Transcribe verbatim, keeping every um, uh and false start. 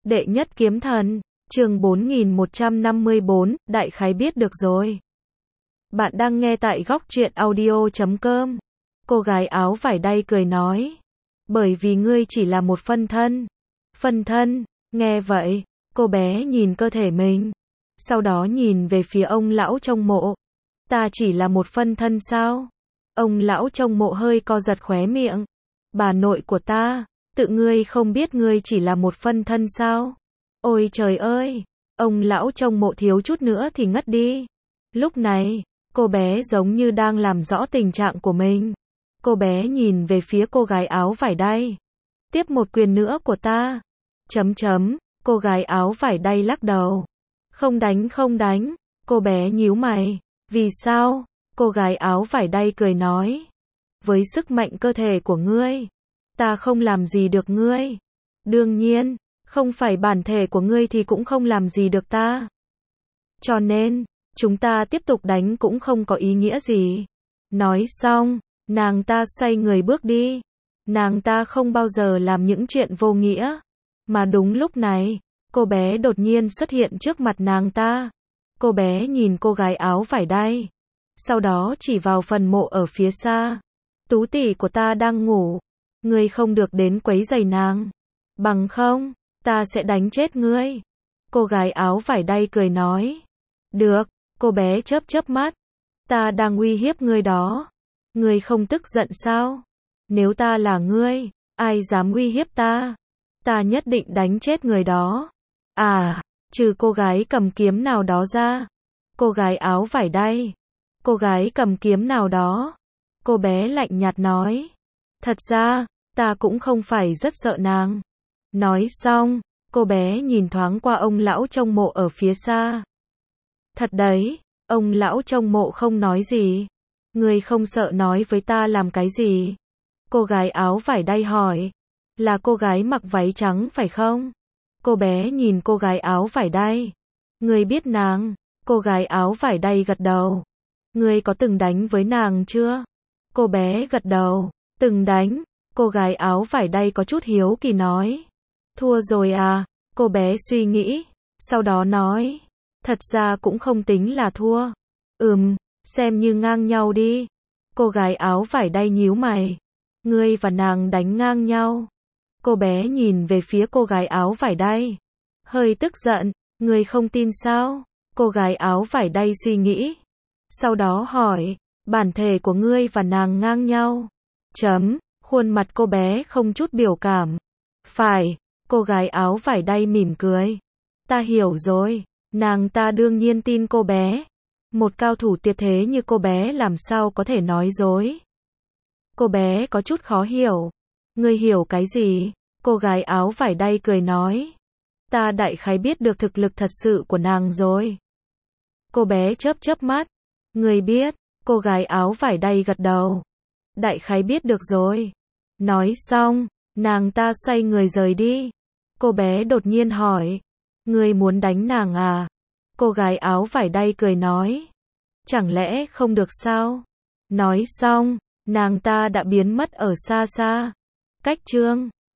Đệ nhất kiếm thần, chương bốn nghìn một trăm năm mươi bốn, đại khái biết được rồi. Bạn đang nghe tại góc truyện audio chấm com. Cô gái áo vải đay cười nói. Bởi vì ngươi chỉ là một phân thân. Phân thân, nghe vậy, cô bé nhìn cơ thể mình. Sau đó nhìn về phía ông lão trong mộ. Ta chỉ là một phân thân sao? Ông lão trong mộ hơi co giật khóe miệng. Bà nội của ta, tự ngươi không biết ngươi chỉ là một phân thân sao? Ôi trời ơi, ông lão trong mộ thiếu chút nữa thì ngất đi. Lúc này, cô bé giống như đang làm rõ tình trạng của mình. Cô bé nhìn về phía cô gái áo vải đay. Tiếp một quyền nữa của ta. Chấm chấm, cô gái áo vải đay lắc đầu. Không đánh không đánh, cô bé nhíu mày. Vì sao? Cô gái áo vải đay cười nói. Với sức mạnh cơ thể của ngươi, ta không làm gì được ngươi. Đương nhiên, không phải bản thể của ngươi thì cũng không làm gì được ta. Cho nên, chúng ta tiếp tục đánh cũng không có ý nghĩa gì. Nói xong, nàng ta xoay người bước đi. Nàng ta không bao giờ làm những chuyện vô nghĩa. Mà đúng lúc này, cô bé đột nhiên xuất hiện trước mặt nàng ta. Cô bé nhìn cô gái áo vải đay. Sau đó chỉ vào phần mộ ở phía xa. Tú tỷ của ta đang ngủ. Ngươi không được đến quấy rầy nàng. Bằng không, ta sẽ đánh chết ngươi. Cô gái áo vải đay cười nói. Được, cô bé chớp chớp mắt. Ta đang uy hiếp ngươi đó. Ngươi không tức giận sao? Nếu ta là ngươi, ai dám uy hiếp ta? Ta nhất định đánh chết người đó. À, trừ cô gái cầm kiếm nào đó ra. Cô gái áo vải đay. Cô gái cầm kiếm nào đó. Cô bé lạnh nhạt nói. Thật ra, ta cũng không phải rất sợ nàng. Nói xong, cô bé nhìn thoáng qua ông lão trong mộ ở phía xa. Thật đấy, ông lão trong mộ không nói gì. Ngươi không sợ nói với ta làm cái gì? Cô gái áo vải đay hỏi. Là cô gái mặc váy trắng phải không? Cô bé nhìn cô gái áo vải đay. Ngươi biết nàng? Cô gái áo vải đay gật đầu. Ngươi có từng đánh với nàng chưa? Cô bé gật đầu. Từng đánh. Cô gái áo vải đay có chút hiếu kỳ nói. Thua rồi à? Cô bé suy nghĩ. Sau đó nói. Thật ra cũng không tính là thua. Ừm, xem như ngang nhau đi. Cô gái áo vải đay nhíu mày. Ngươi và nàng đánh ngang nhau. Cô bé nhìn về phía cô gái áo vải đay. Hơi tức giận. Ngươi không tin sao? Cô gái áo vải đay suy nghĩ. Sau đó hỏi. Bản thể của ngươi và nàng ngang nhau. Chấm. Khuôn mặt cô bé không chút biểu cảm. Phải. Cô gái áo vải đay mỉm cười. Ta hiểu rồi. Nàng ta đương nhiên tin cô bé. Một cao thủ tuyệt thế như cô bé làm sao có thể nói dối. Cô bé có chút khó hiểu. Ngươi hiểu cái gì? Cô gái áo vải đay cười nói. Ta đại khái biết được thực lực thật sự của nàng rồi. Cô bé chớp chớp mắt. Ngươi biết? Cô gái áo vải đay gật đầu. Đại khái biết được rồi. Nói xong, nàng ta xoay người rời đi. Cô bé đột nhiên hỏi. Ngươi muốn đánh nàng à? Cô gái áo vải đay cười nói. Chẳng lẽ không được sao? Nói xong, nàng ta đã biến mất ở xa xa. Cách chương